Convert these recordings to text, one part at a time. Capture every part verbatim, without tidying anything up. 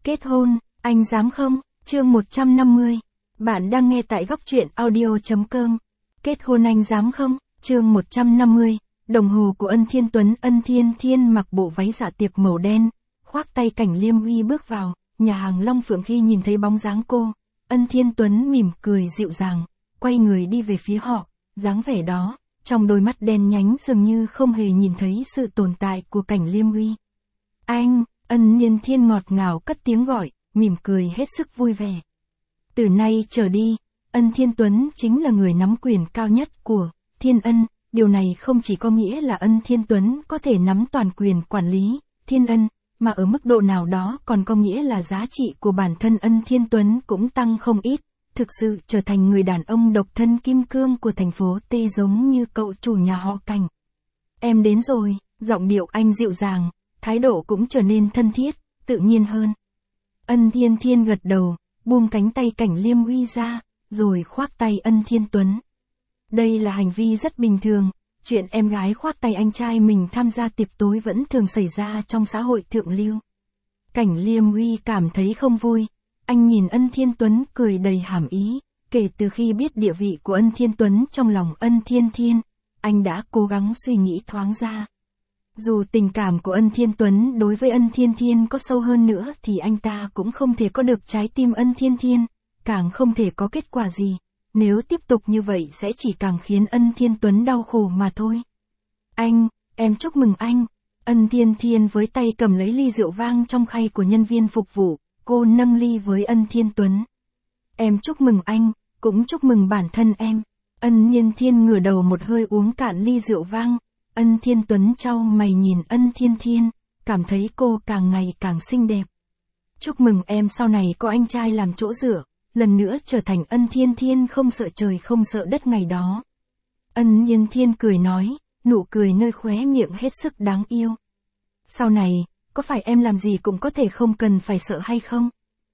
Kết hôn, anh dám không? Chương một trăm năm mươi. Bạn đang nghe tại góc truyện audio.com. Kết hôn anh dám không? Chương một trăm năm mươi. Đồng hồ của Ân Thiên Tuấn. Ân Thiên Thiên mặc bộ váy dạ tiệc màu đen, khoác tay Cảnh Liêm Uy bước vào nhà hàng Long Phượng. Khi nhìn thấy bóng dáng cô, Ân Thiên Tuấn mỉm cười dịu dàng, quay người đi về phía họ. Dáng vẻ đó, trong đôi mắt đen nhánh dường như không hề nhìn thấy sự tồn tại của Cảnh Liêm Uy. Anh, Ân Thiên Thiên ngọt ngào cất tiếng gọi, mỉm cười hết sức vui vẻ. Từ nay trở đi, Ân Thiên Tuấn chính là người nắm quyền cao nhất của Thiên Ân. Điều này không chỉ có nghĩa là Ân Thiên Tuấn có thể nắm toàn quyền quản lý Thiên Ân, mà ở mức độ nào đó còn có nghĩa là giá trị của bản thân Ân Thiên Tuấn cũng tăng không ít, thực sự trở thành người đàn ông độc thân kim cương của thành phố T, giống như cậu chủ nhà họ Cảnh. Em đến rồi, giọng điệu anh dịu dàng, thái độ cũng trở nên thân thiết, tự nhiên hơn. Ân Thiên Thiên gật đầu, buông cánh tay Cảnh Liêm Uy ra, rồi khoác tay Ân Thiên Tuấn. Đây là hành vi rất bình thường, chuyện em gái khoác tay anh trai mình tham gia tiệc tối vẫn thường xảy ra trong xã hội thượng lưu. Cảnh Liêm Uy cảm thấy không vui, anh nhìn Ân Thiên Tuấn cười đầy hàm ý. Kể từ khi biết địa vị của Ân Thiên Tuấn trong lòng Ân Thiên Thiên, anh đã cố gắng suy nghĩ thoáng ra. Dù tình cảm của Ân Thiên Tuấn đối với Ân Thiên Thiên có sâu hơn nữa thì anh ta cũng không thể có được trái tim Ân Thiên Thiên, càng không thể có kết quả gì. Nếu tiếp tục như vậy sẽ chỉ càng khiến Ân Thiên Tuấn đau khổ mà thôi. Anh, em chúc mừng anh. Ân Thiên Thiên với tay cầm lấy ly rượu vang trong khay của nhân viên phục vụ, cô nâng ly với Ân Thiên Tuấn. Em chúc mừng anh, cũng chúc mừng bản thân em. Ân Thiên Thiên ngửa đầu một hơi uống cạn ly rượu vang. Ân Thiên Tuấn chau mày nhìn Ân Thiên Thiên, cảm thấy cô càng ngày càng xinh đẹp. Chúc mừng em sau này có anh trai làm chỗ dựa, lần nữa trở thành Ân Thiên Thiên không sợ trời không sợ đất ngày đó. Ân Thiên Thiên cười nói, nụ cười nơi khóe miệng hết sức đáng yêu. Sau này, có phải em làm gì cũng có thể không cần phải sợ hay không?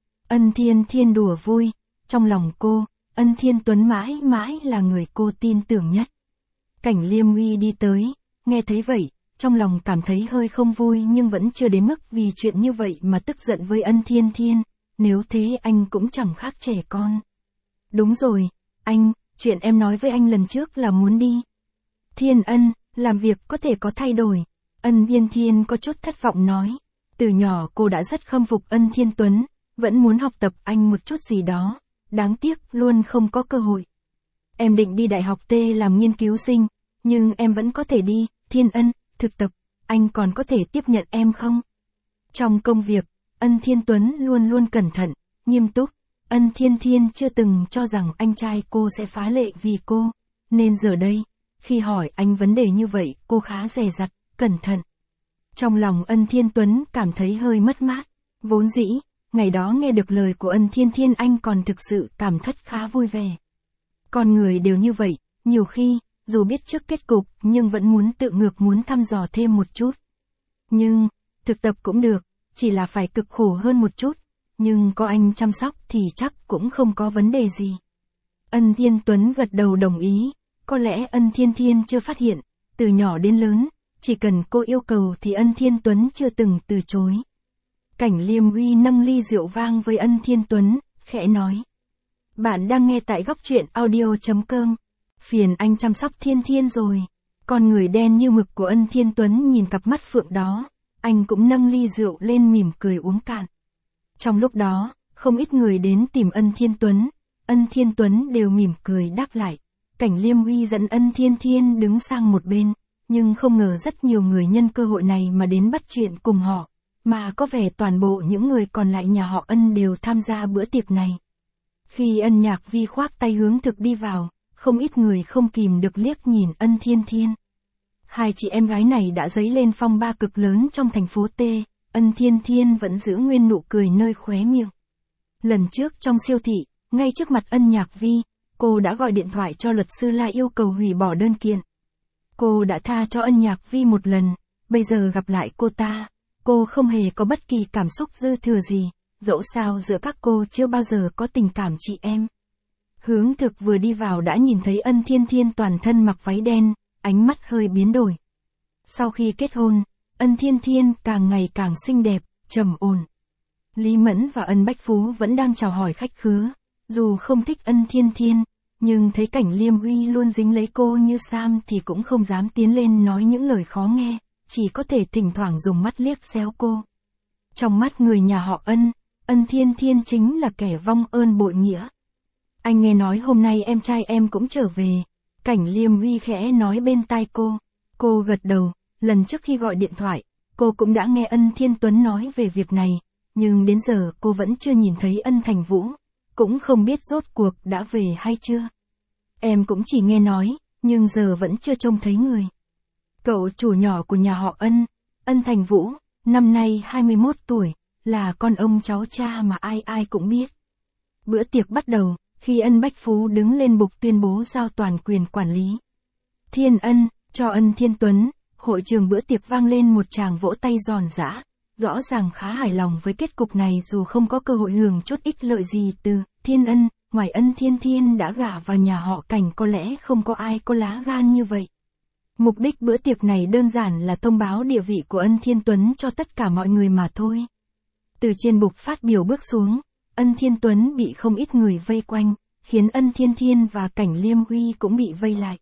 Ân Thiên Thiên đùa vui, trong lòng cô, Ân Thiên Tuấn mãi mãi là người cô tin tưởng nhất. Cảnh Liêm Uy đi tới, nghe thấy vậy, trong lòng cảm thấy hơi không vui nhưng vẫn chưa đến mức vì chuyện như vậy mà tức giận với Ân Thiên Thiên, nếu thế anh cũng chẳng khác trẻ con. Đúng rồi, anh, chuyện em nói với anh lần trước là muốn đi Thiên Ân, làm việc có thể có thay đổi. Ân Thiên Thiên có chút thất vọng nói, từ nhỏ cô đã rất khâm phục Ân Thiên Tuấn, vẫn muốn học tập anh một chút gì đó, đáng tiếc luôn không có cơ hội. Em định đi Đại học T làm nghiên cứu sinh, nhưng em vẫn có thể đi Thiên Ân thực tập, anh còn có thể tiếp nhận em không? Trong công việc, Ân Thiên Tuấn luôn luôn cẩn thận, nghiêm túc. Ân Thiên Thiên chưa từng cho rằng anh trai cô sẽ phá lệ vì cô, nên giờ đây, khi hỏi anh vấn đề như vậy cô khá dè dặt, cẩn thận. Trong lòng Ân Thiên Tuấn cảm thấy hơi mất mát, vốn dĩ, ngày đó nghe được lời của Ân Thiên Thiên anh còn thực sự cảm thất khá vui vẻ. Con người đều như vậy, nhiều khi, dù biết trước kết cục nhưng vẫn muốn tự ngược muốn thăm dò thêm một chút. Nhưng, thực tập cũng được, chỉ là phải cực khổ hơn một chút, nhưng có anh chăm sóc thì chắc cũng không có vấn đề gì. Ân Thiên Tuấn gật đầu đồng ý, có lẽ Ân Thiên Thiên chưa phát hiện, từ nhỏ đến lớn, chỉ cần cô yêu cầu thì Ân Thiên Tuấn chưa từng từ chối. Cảnh Liêm Uy nâng ly rượu vang với Ân Thiên Tuấn, khẽ nói. Bạn đang nghe tại góc truyện audio.com. Phiền anh chăm sóc Thiên Thiên rồi. Con người đen như mực của Ân Thiên Tuấn nhìn cặp mắt phượng đó, anh cũng nâng ly rượu lên mỉm cười uống cạn. Trong lúc đó, không ít người đến tìm Ân Thiên Tuấn, Ân Thiên Tuấn đều mỉm cười đáp lại. Cảnh Liêm Uy dẫn Ân Thiên Thiên đứng sang một bên, nhưng không ngờ rất nhiều người nhân cơ hội này mà đến bắt chuyện cùng họ, mà có vẻ toàn bộ những người còn lại nhà họ Ân đều tham gia bữa tiệc này. Khi Ân Nhạc Vi khoác tay hướng thực đi vào, không ít người không kìm được liếc nhìn Ân Thiên Thiên. Hai chị em gái này đã dấy lên phong ba cực lớn trong thành phố T, Ân Thiên Thiên vẫn giữ nguyên nụ cười nơi khóe miệng. Lần trước trong siêu thị, ngay trước mặt Ân Nhạc Vi, cô đã gọi điện thoại cho luật sư La yêu cầu hủy bỏ đơn kiện. Cô đã tha cho Ân Nhạc Vi một lần, bây giờ gặp lại cô ta, cô không hề có bất kỳ cảm xúc dư thừa gì, dẫu sao giữa các cô chưa bao giờ có tình cảm chị em. Hướng thực vừa đi vào đã nhìn thấy Ân Thiên Thiên toàn thân mặc váy đen, ánh mắt hơi biến đổi. Sau khi kết hôn, Ân Thiên Thiên càng ngày càng xinh đẹp, trầm ổn. Lý Mẫn và Ân Bách Phú vẫn đang chào hỏi khách khứa, dù không thích Ân Thiên Thiên, nhưng thấy Cảnh Liêm Uy luôn dính lấy cô như Sam thì cũng không dám tiến lên nói những lời khó nghe, chỉ có thể thỉnh thoảng dùng mắt liếc xéo cô. Trong mắt người nhà họ Ân, Ân Thiên Thiên chính là kẻ vong ơn bội nghĩa. Anh nghe nói hôm nay em trai em cũng trở về, Cảnh Liêm Uy khẽ nói bên tai cô. Cô gật đầu, lần trước khi gọi điện thoại, cô cũng đã nghe Ân Thiên Tuấn nói về việc này, nhưng đến giờ cô vẫn chưa nhìn thấy Ân Thành Vũ, cũng không biết rốt cuộc đã về hay chưa. Em cũng chỉ nghe nói, nhưng giờ vẫn chưa trông thấy người. Cậu chủ nhỏ của nhà họ Ân, Ân Thành Vũ, năm nay hai mươi mốt tuổi, là con ông cháu cha mà ai ai cũng biết. Bữa tiệc bắt đầu, khi Ân Bách Phú đứng lên bục tuyên bố giao toàn quyền quản lý. Thiên Ân, cho Ân Thiên Tuấn, hội trường bữa tiệc vang lên một tràng vỗ tay giòn giã, rõ ràng khá hài lòng với kết cục này dù không có cơ hội hưởng chút ích lợi gì từ Thiên Ân, ngoài Ân Thiên Thiên đã gả vào nhà họ Cảnh có lẽ không có ai có lá gan như vậy. Mục đích bữa tiệc này đơn giản là thông báo địa vị của Ân Thiên Tuấn cho tất cả mọi người mà thôi. Từ trên bục phát biểu bước xuống, Ân Thiên Tuấn bị không ít người vây quanh, khiến Ân Thiên Thiên và Cảnh Liêm Uy cũng bị vây lại.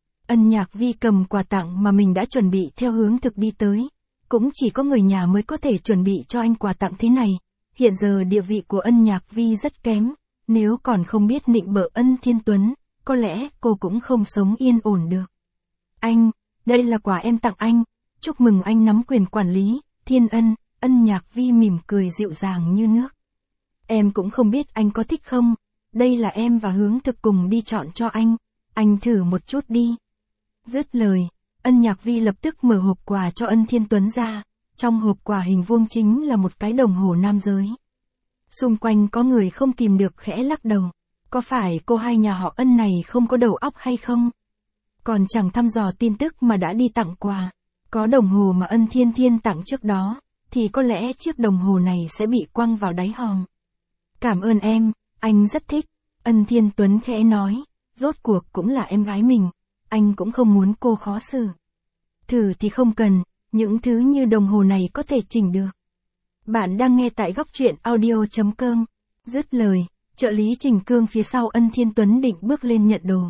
Ân Nhạc Vi cầm quà tặng mà mình đã chuẩn bị theo hướng thực đi tới. Cũng chỉ có người nhà mới có thể chuẩn bị cho anh quà tặng thế này. Hiện giờ địa vị của Ân Nhạc Vi rất kém, nếu còn không biết nịnh bợ Ân Thiên Tuấn, có lẽ cô cũng không sống yên ổn được. Anh, đây là quà em tặng anh, chúc mừng anh nắm quyền quản lý, Thiên Ân. Ân Nhạc Vi mỉm cười dịu dàng như nước. Em cũng không biết anh có thích không, đây là em và Hướng Thực cùng đi chọn cho anh, anh thử một chút đi. Dứt lời, Ân Nhạc Vi lập tức mở hộp quà cho Ân Thiên Tuấn ra, trong hộp quà hình vuông chính là một cái đồng hồ nam giới. Xung quanh có người không kìm được khẽ lắc đầu, có phải cô hai nhà họ Ân này không có đầu óc hay không? Còn chẳng thăm dò tin tức mà đã đi tặng quà, có đồng hồ mà Ân Thiên Thiên tặng trước đó, thì có lẽ chiếc đồng hồ này sẽ bị quăng vào đáy hòm. Cảm ơn em, anh rất thích, Ân Thiên Tuấn khẽ nói, rốt cuộc cũng là em gái mình, anh cũng không muốn cô khó xử. Thử thì không cần, những thứ như đồng hồ này có thể chỉnh được. Bạn đang nghe tại góc truyện audio chấm com. Dứt lời, trợ lý Trình Cương phía sau Ân Thiên Tuấn định bước lên nhận đồ.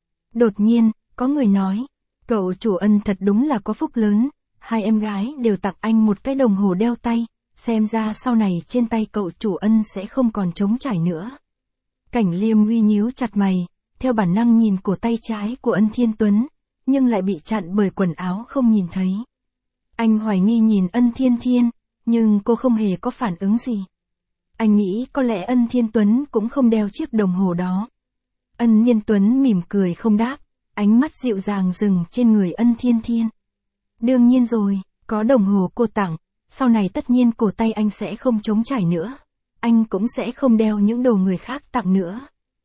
Đột nhiên, có người nói, cậu chủ Ân thật đúng là có phúc lớn, hai em gái đều tặng anh một cái đồng hồ đeo tay, xem ra sau này trên tay cậu chủ Ân sẽ không còn trống trải nữa. Cảnh Liêm Uy nhíu chặt mày, theo bản năng nhìn cổ tay trái của Ân Thiên Tuấn, nhưng lại bị chặn bởi quần áo không nhìn thấy. Anh hoài nghi nhìn Ân Thiên Thiên, nhưng cô không hề có phản ứng gì. Anh nghĩ có lẽ Ân Thiên Tuấn cũng không đeo chiếc đồng hồ đó. Ân Thiên Tuấn mỉm cười không đáp, ánh mắt dịu dàng dừng trên người Ân Thiên Thiên. Đương nhiên rồi, có đồng hồ cô tặng, sau này tất nhiên cổ tay anh sẽ không trống trải nữa. Anh cũng sẽ không đeo những đồ người khác tặng nữa.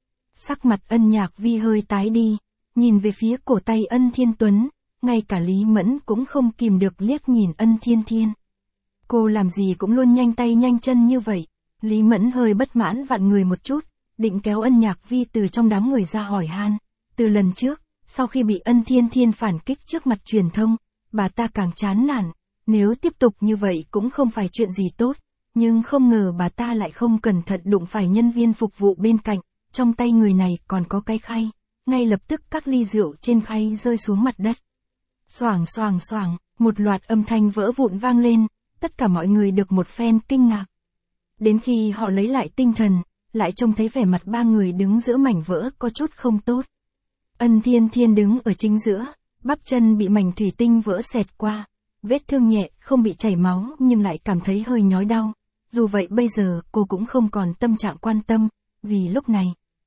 Sắc mặt Ân Nhạc Vi hơi tái đi, nhìn về phía cổ tay Ân Thiên Tuấn, ngay cả Lý Mẫn cũng không kìm được liếc nhìn Ân Thiên Thiên. Cô làm gì cũng luôn nhanh tay nhanh chân như vậy. Lý Mẫn hơi bất mãn vặn người một chút, định kéo Ân Nhạc Vi từ trong đám người ra hỏi han. Từ lần trước, sau khi bị Ân Thiên Thiên phản kích trước mặt truyền thông, bà ta càng chán nản, nếu tiếp tục như vậy cũng không phải chuyện gì tốt, nhưng không ngờ bà ta lại không cẩn thận đụng phải nhân viên phục vụ bên cạnh, trong tay người này còn có cái khay, ngay lập tức các ly rượu trên khay rơi xuống mặt đất. Xoảng xoảng xoảng, một loạt âm thanh vỡ vụn vang lên, tất cả mọi người được một phen kinh ngạc. Đến khi họ lấy lại tinh thần, lại trông thấy vẻ mặt ba người đứng giữa mảnh vỡ có chút không tốt. Ân Thiên Thiên đứng ở chính giữa, bắp chân bị mảnh thủy tinh vỡ xẹt qua, vết thương nhẹ, không bị chảy máu nhưng lại cảm thấy hơi nhói đau. Dù vậy bây giờ cô cũng không còn tâm trạng quan tâm, vì lúc này,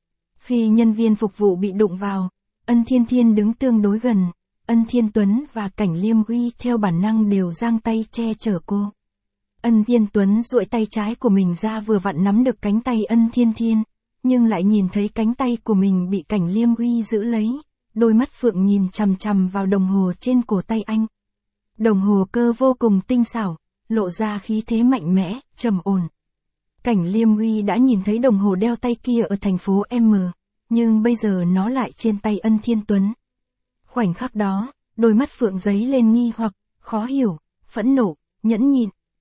khi nhân viên phục vụ bị đụng vào, Ân Thiên Thiên đứng tương đối gần, Ân Thiên Tuấn và Cảnh Liêm Uy theo bản năng đều giang tay che chở cô. Ân Thiên Tuấn duỗi tay trái của mình ra vừa vặn nắm được cánh tay Ân Thiên Thiên, nhưng lại nhìn thấy cánh tay của mình bị Cảnh Liêm Uy giữ lấy, đôi mắt phượng nhìn chằm chằm vào đồng hồ trên cổ tay anh. Đồng hồ cơ vô cùng tinh xảo, lộ ra khí thế mạnh mẽ, trầm ổn. Cảnh Liêm Uy đã nhìn thấy đồng hồ đeo tay kia ở thành phố M, nhưng bây giờ nó lại trên tay Ân Thiên Tuấn. Khoảnh khắc đó, đôi mắt phượng giấy lên nghi hoặc, khó hiểu, phẫn nộ, nhẫn nhịn.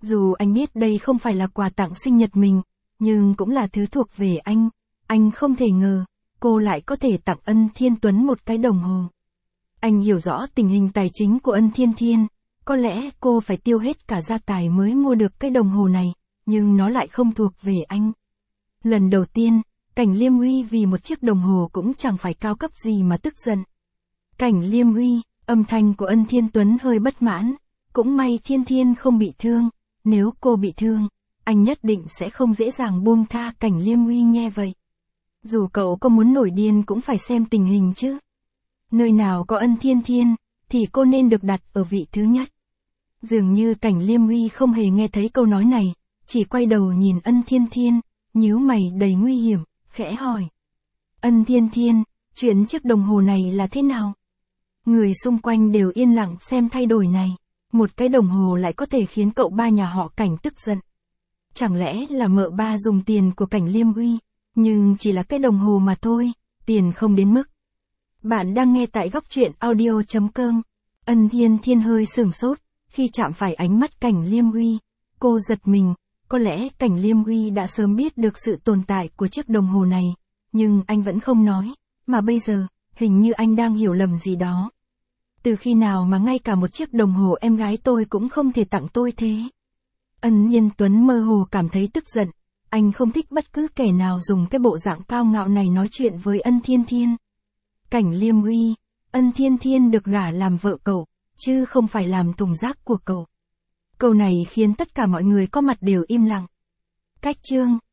Dù anh biết đây không phải là quà tặng sinh nhật mình, nhưng cũng là thứ thuộc về anh. Anh không thể ngờ, cô lại có thể tặng Ân Thiên Tuấn một cái đồng hồ. Anh hiểu rõ tình hình tài chính của Ân Thiên Thiên, có lẽ cô phải tiêu hết cả gia tài mới mua được cái đồng hồ này, nhưng nó lại không thuộc về anh. Lần đầu tiên, Cảnh Liêm Uy vì một chiếc đồng hồ cũng chẳng phải cao cấp gì mà tức giận. Cảnh Liêm Uy, âm thanh của Ân Thiên Tuấn hơi bất mãn, cũng may Thiên Thiên không bị thương, nếu cô bị thương, anh nhất định sẽ không dễ dàng buông tha Cảnh Liêm Uy nghe vậy. Dù cậu có muốn nổi điên cũng phải xem tình hình chứ. Nơi nào có Ân Thiên Thiên, thì cô nên được đặt ở vị thứ nhất. Dường như Cảnh Liêm Uy không hề nghe thấy câu nói này, chỉ quay đầu nhìn Ân Thiên Thiên, nhíu mày đầy nguy hiểm, khẽ hỏi. Ân Thiên Thiên, chuyện chiếc đồng hồ này là thế nào? Người xung quanh đều yên lặng xem thay đổi này. Một cái đồng hồ lại có thể khiến cậu ba nhà họ Cảnh tức giận. Chẳng lẽ là mợ ba dùng tiền của Cảnh Liêm Uy, nhưng chỉ là cái đồng hồ mà thôi, tiền không đến mức. Bạn đang nghe tại góc truyện audio chấm com. Ân Thiên Thiên hơi sửng sốt, khi chạm phải ánh mắt Cảnh Liêm Uy. Cô giật mình, có lẽ Cảnh Liêm Uy đã sớm biết được sự tồn tại của chiếc đồng hồ này, nhưng anh vẫn không nói, mà bây giờ, hình như anh đang hiểu lầm gì đó. Từ khi nào mà ngay cả một chiếc đồng hồ em gái tôi cũng không thể tặng tôi thế? Ân Thiên Tuấn mơ hồ cảm thấy tức giận, anh không thích bất cứ kẻ nào dùng cái bộ dạng cao ngạo này nói chuyện với Ân Thiên Thiên. Cảnh Liêm Uy, Ân Thiên Thiên được gả làm vợ cậu, chứ không phải làm thùng rác của cậu. Câu này khiến tất cả mọi người có mặt đều im lặng. Cách chương